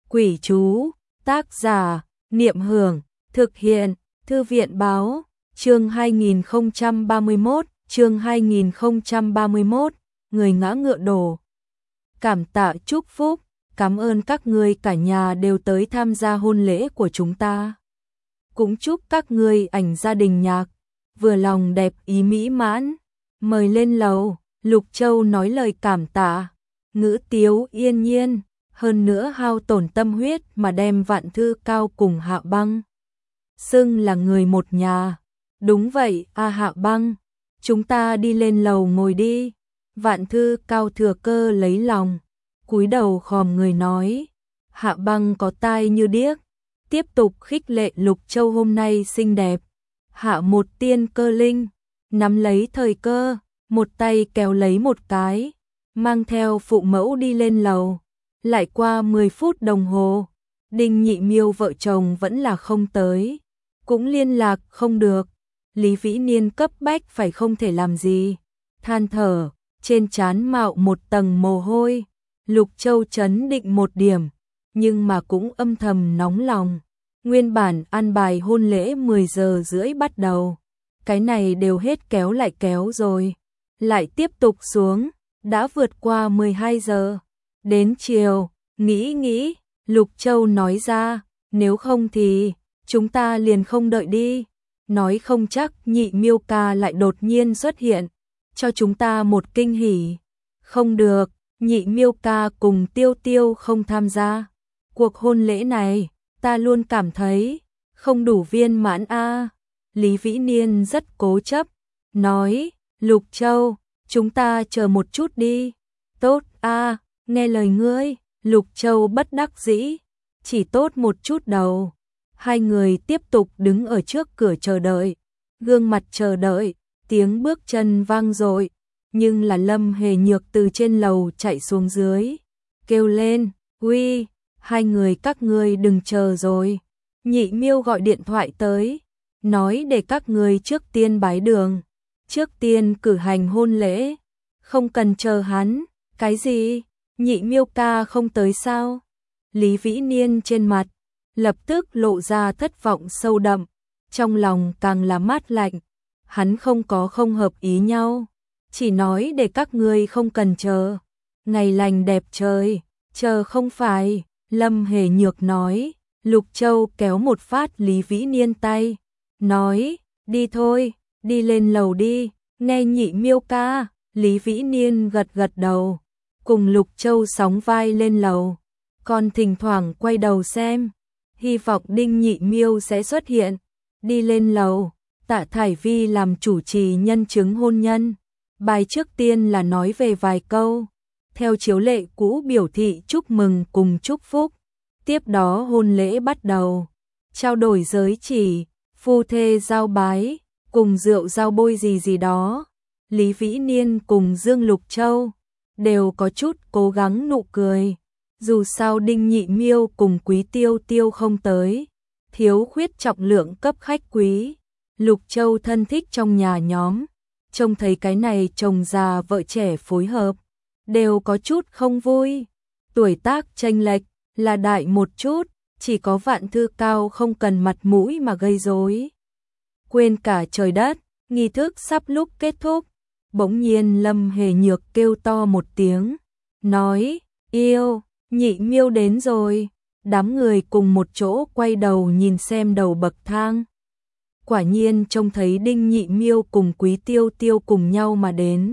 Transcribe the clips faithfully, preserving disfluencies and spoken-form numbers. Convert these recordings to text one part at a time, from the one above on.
Quỷ chú, tác giả, Niệm Hưởng, thực hiện, Thư viện báo, chương hai nghìn không trăm ba mươi mốt, chương hai nghìn không trăm ba mươi mốt, người ngã ngựa đổ. Cảm tạ chúc phúc, cảm ơn các ngươi cả nhà đều tới tham gia hôn lễ của chúng ta. Cũng chúc các ngươi ảnh gia đình nhạc, vừa lòng đẹp ý mỹ mãn, mời lên lầu. Lục Châu nói lời cảm tạ, ngữ tiếu yên nhiên, hơn nữa hao tổn tâm huyết mà đem Vạn Thư Cao cùng Hạ Băng xưng là người một nhà. Đúng vậy, a Hạ Băng, chúng ta đi lên lầu ngồi đi. Vạn Thư Cao thừa cơ lấy lòng, cúi đầu khom người nói. Hạ Băng có tai như điếc, tiếp tục khích lệ Lục Châu hôm nay xinh đẹp. Hạ một tiên cơ linh, nắm lấy thời cơ, một tay kéo lấy một cái, mang theo phụ mẫu đi lên lầu. Lại qua mười phút đồng hồ, Đinh Nhị Miêu vợ chồng vẫn là không tới, cũng liên lạc không được. Lý Vĩ Niên cấp bách phải không thể làm gì, than thở, trên trán mạo một tầng mồ hôi. Lục Châu chấn định một điểm, nhưng mà cũng âm thầm nóng lòng. Nguyên bản an bài hôn lễ mười giờ rưỡi bắt đầu, cái này đều hết kéo lại kéo rồi, lại tiếp tục xuống, đã vượt qua mười hai giờ. Đến chiều, nghĩ nghĩ, Lục Châu nói ra, nếu không thì chúng ta liền không đợi đi. Nói không chắc Nhị Miêu ca lại đột nhiên xuất hiện, cho chúng ta một kinh hỉ. Không được, Nhị Miêu ca cùng Tiêu Tiêu không tham gia cuộc hôn lễ này, ta luôn cảm thấy không đủ viên mãn a. Lý Vĩ Niên rất cố chấp, nói, Lục Châu, chúng ta chờ một chút đi. Tốt a, nghe lời ngươi. Lục Châu bất đắc dĩ, chỉ tốt một chút đầu. Hai người tiếp tục đứng ở trước cửa chờ đợi, gương mặt chờ đợi, tiếng bước chân vang dội, nhưng là Lâm Hề Nhược từ trên lầu chạy xuống dưới, kêu lên, uy, hai người các ngươi đừng chờ rồi. Nhị Miêu gọi điện thoại tới, nói để các ngươi trước tiên bái đường, trước tiên cử hành hôn lễ, không cần chờ hắn. Cái gì? Nhị Miêu ca không tới sao? Lý Vĩ Niên trên mặt lập tức lộ ra thất vọng sâu đậm, trong lòng càng là mát lạnh. Hắn không có không hợp ý nhau, chỉ nói để các ngươi không cần chờ, ngày lành đẹp trời, chờ không phải. Lâm Hề Nhược nói. Lục Châu kéo một phát Lý Vĩ Niên tay, nói, đi thôi, đi lên lầu đi, nghe Nhị Miêu ca. Lý Vĩ Niên gật gật đầu, cùng Lục Châu sóng vai lên lầu, còn thỉnh thoảng quay đầu xem, hy vọng Đinh Nhị Miêu sẽ xuất hiện. Đi lên lầu, Tạ Thải Vi làm chủ trì nhân chứng hôn nhân, bài trước tiên là nói về vài câu, theo chiếu lệ cũ biểu thị chúc mừng cùng chúc phúc. Tiếp đó hôn lễ bắt đầu, trao đổi giới chỉ, phu thê giao bái, cùng rượu giao bôi gì gì đó. Lý Vĩ Niên cùng Dương Lục Châu đều có chút cố gắng nụ cười, dù sao Đinh Nhị Miêu cùng Quý Tiêu Tiêu không tới, thiếu khuyết trọng lượng cấp khách quý. Lục Châu thân thích trong nhà nhóm, trông thấy cái này chồng già vợ trẻ phối hợp, đều có chút không vui. Tuổi tác chênh lệch là đại một chút, chỉ có Vạn Thư Cao không cần mặt mũi mà gây rối, quên cả trời đất. Nghi thức sắp lúc kết thúc, bỗng nhiên Lâm Hề Nhược kêu to một tiếng, nói, yêu, Nhị Miêu đến rồi. Đám người cùng một chỗ quay đầu nhìn xem đầu bậc thang, quả nhiên trông thấy Đinh Nhị Miêu cùng Quý Tiêu Tiêu cùng nhau mà đến,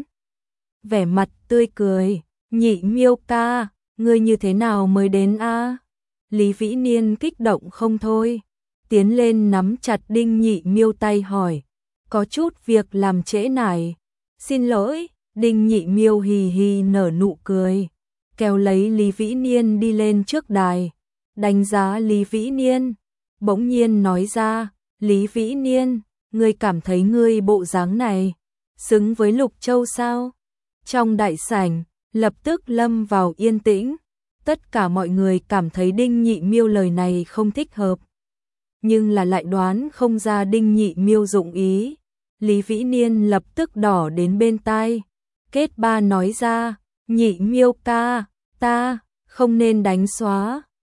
vẻ mặt tươi cười. Nhị Miêu ca, ngươi như thế nào mới đến a? Lý Vĩ Niên kích động không thôi, tiến lên nắm chặt Đinh Nhị Miêu tay hỏi, có chút việc làm trễ nải. Xin lỗi. Đinh Nhị Miêu hì hì nở nụ cười, kéo lấy Lý Vĩ Niên đi lên trước đài, đánh giá Lý Vĩ Niên, bỗng nhiên nói ra, Lý Vĩ Niên, ngươi cảm thấy ngươi bộ dáng này xứng với Lục Châu sao? Trong đại sảnh lập tức lâm vào yên tĩnh, tất cả mọi người cảm thấy Đinh Nhị Miêu lời này không thích hợp, nhưng là lại đoán không ra Đinh Nhị Miêu dụng ý. Lý Vĩ Niên lập tức đỏ đến bên tai, kết ba nói ra, Nhị Miêu ca, ta không nên đánh xóa,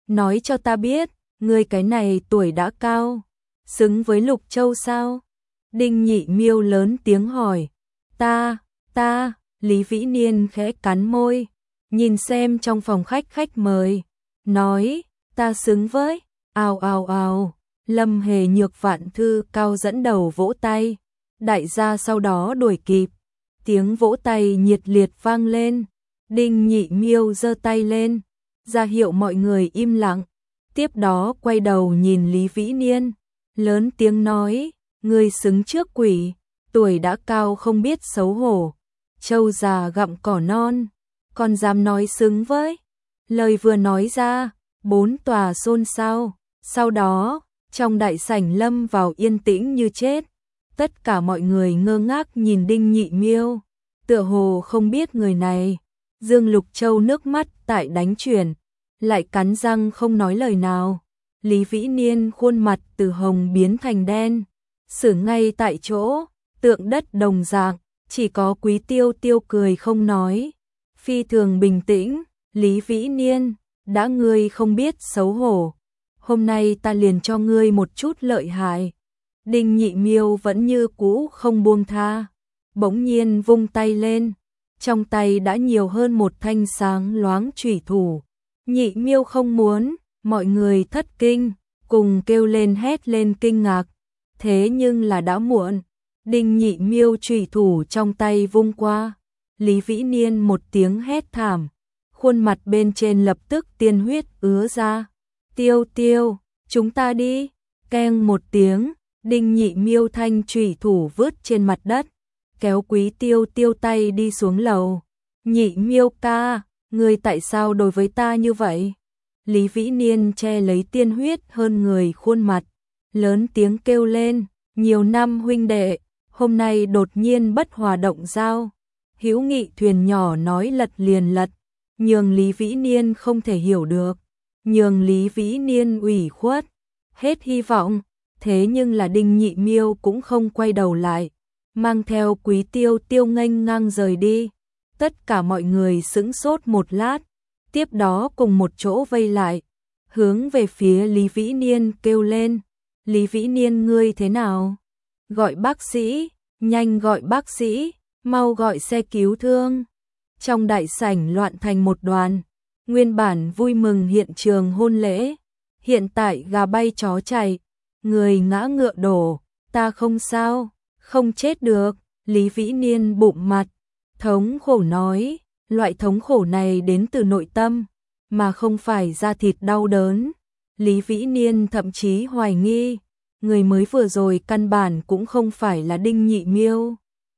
nói cho ta biết, ngươi cái này tuổi đã cao, xứng với Lục Châu sao? Đinh Nhị Miêu lớn tiếng hỏi. Ta, ta, Lý Vĩ Niên khẽ cắn môi, nhìn xem trong phòng khách khách mời, nói, ta xứng với, ào ào ào, Lâm Hề Nhược Vạn Thư Cao dẫn đầu vỗ tay, đại gia sau đó đuổi kịp, tiếng vỗ tay nhiệt liệt vang lên, Đinh Nhị Miêu giơ tay lên, ra hiệu mọi người im lặng, tiếp đó quay đầu nhìn Lý Vĩ Niên, lớn tiếng nói, ngươi xứng trước quỷ, tuổi đã cao không biết xấu hổ, trâu già gặm cỏ non, còn dám nói xứng với. Lời vừa nói ra, bốn tòa xôn xao, sau đó, trong đại sảnh lâm vào yên tĩnh như chết, tất cả mọi người ngơ ngác nhìn Đinh Nhị Miêu, tựa hồ không biết người này. Dương Lục Châu nước mắt tại đánh chuyển, lại cắn răng không nói lời nào. Lý Vĩ Niên khuôn mặt từ hồng biến thành đen, sững ngay tại chỗ, tượng đất đồng dạng, chỉ có Quý Tiêu Tiêu cười không nói, phi thường bình tĩnh. Lý Vĩ Niên, đã ngươi không biết xấu hổ, hôm nay ta liền cho ngươi một chút lợi hại. Đinh Nhị Miêu vẫn như cũ không buông tha, bỗng nhiên vung tay lên, trong tay đã nhiều hơn một thanh sáng loáng chủy thủ. Nhị Miêu không muốn, mọi người thất kinh, cùng kêu lên hét lên kinh ngạc, thế nhưng là đã muộn. Đinh Nhị Miêu chủy thủ trong tay vung qua, Lý Vĩ Niên một tiếng hét thảm, khuôn mặt bên trên lập tức tiên huyết ứa ra. Tiêu Tiêu, chúng ta đi. Keng một tiếng, Đinh Nhị Miêu thanh chủy thủ vứt trên mặt đất, kéo Quý Tiêu Tiêu tay đi xuống lầu. Nhị Miêu ca, ngươi tại sao đối với ta như vậy? Lý Vĩ Niên che lấy tiên huyết hơn người khuôn mặt, lớn tiếng kêu lên, nhiều năm huynh đệ, hôm nay đột nhiên bất hòa động giao. Hữu nghị thuyền nhỏ nói lật liền lật, nhường Lý Vĩ Niên không thể hiểu được, nhường Lý Vĩ Niên ủy khuất, hết hy vọng, thế nhưng là Đinh Nhị Miêu cũng không quay đầu lại, mang theo Quý Tiêu Tiêu nghênh ngang rời đi. Tất cả mọi người sững sốt một lát, tiếp đó cùng một chỗ vây lại, hướng về phía Lý Vĩ Niên kêu lên, Lý Vĩ Niên ngươi thế nào? Gọi bác sĩ, nhanh gọi bác sĩ, mau gọi xe cứu thương. Trong đại sảnh loạn thành một đoàn, nguyên bản vui mừng hiện trường hôn lễ, hiện tại gà bay chó chạy, người ngã ngựa đổ, ta không sao, không chết được. Lý Vĩ Niên bụng mặt, thống khổ nói, loại thống khổ này đến từ nội tâm, mà không phải da thịt đau đớn. Lý Vĩ Niên thậm chí hoài nghi, người mới vừa rồi căn bản cũng không phải là Đinh Nhị Miêu,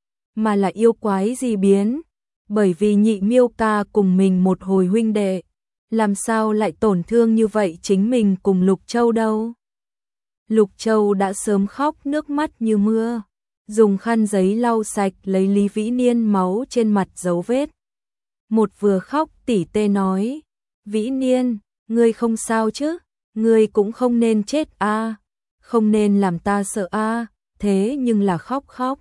mà là yêu quái gì biến, bởi vì Nhị Miêu ca cùng mình một hồi huynh đệ, làm sao lại tổn thương như vậy chính mình cùng Lục Châu đâu. Lục Châu đã sớm khóc nước mắt như mưa, dùng khăn giấy lau sạch lấy Lý Vĩ Niên máu trên mặt dấu vết. Một vừa khóc tỉ tê nói, Vĩ Niên, ngươi không sao chứ, ngươi cũng không nên chết a, không nên làm ta sợ a, thế nhưng là khóc khóc.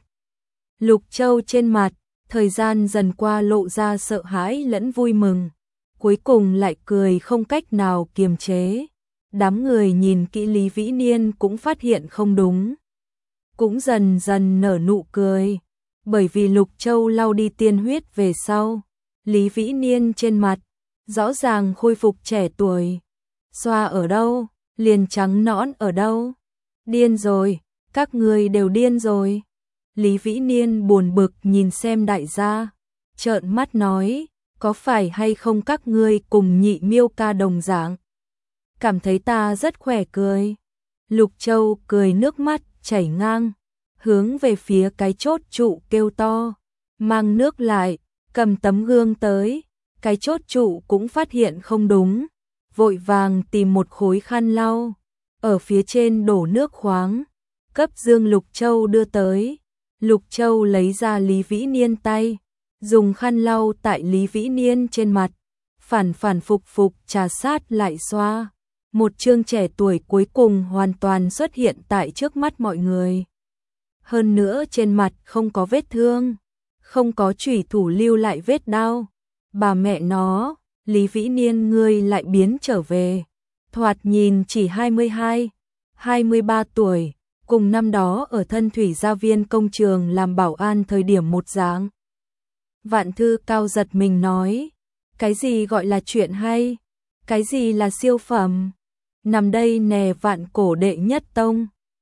Lục Châu trên mặt, thời gian dần qua lộ ra sợ hãi lẫn vui mừng, cuối cùng lại cười không cách nào kiềm chế. Đám người nhìn kỹ Lý Vĩ Niên cũng phát hiện không đúng, cũng dần dần nở nụ cười, bởi vì Lục Châu lau đi tiên huyết về sau, Lý Vĩ Niên trên mặt rõ ràng khôi phục trẻ tuổi. Xoa ở đâu, liền trắng nõn ở đâu. Điên rồi, các người đều điên rồi. Lý Vĩ Niên buồn bực nhìn xem đại gia, trợn mắt nói, có phải hay không các ngươi cùng Nhị Miêu ca đồng dạng, cảm thấy ta rất khỏe cười. Lục Châu cười nước mắt chảy ngang, hướng về phía cái chốt trụ kêu to, mang nước lại, cầm tấm gương tới. Cái chốt trụ cũng phát hiện không đúng, vội vàng tìm một khối khăn lau, ở phía trên đổ nước khoáng, cấp Dương Lục Châu đưa tới. Lục Châu lấy ra Lý Vĩ Niên tay, dùng khăn lau tại Lý Vĩ Niên trên mặt, phản phản phục phục trà sát lại xoa. Một chương trẻ tuổi cuối cùng hoàn toàn xuất hiện tại trước mắt mọi người. Hơn nữa trên mặt không có vết thương, không có chủy thủ lưu lại vết đau. Bà mẹ nó, Lý Vĩ Niên ngươi lại biến trở về. thoạt nhìn chỉ hai mươi hai, hai mươi ba tuổi, cùng năm đó ở Thân Thủy Gia Viên công trường làm bảo an thời điểm một dáng. Vạn Thư Cao giật mình nói, cái gì gọi là chuyện hay, cái gì là siêu phẩm, nằm đây nè Vạn Cổ đệ nhất tông.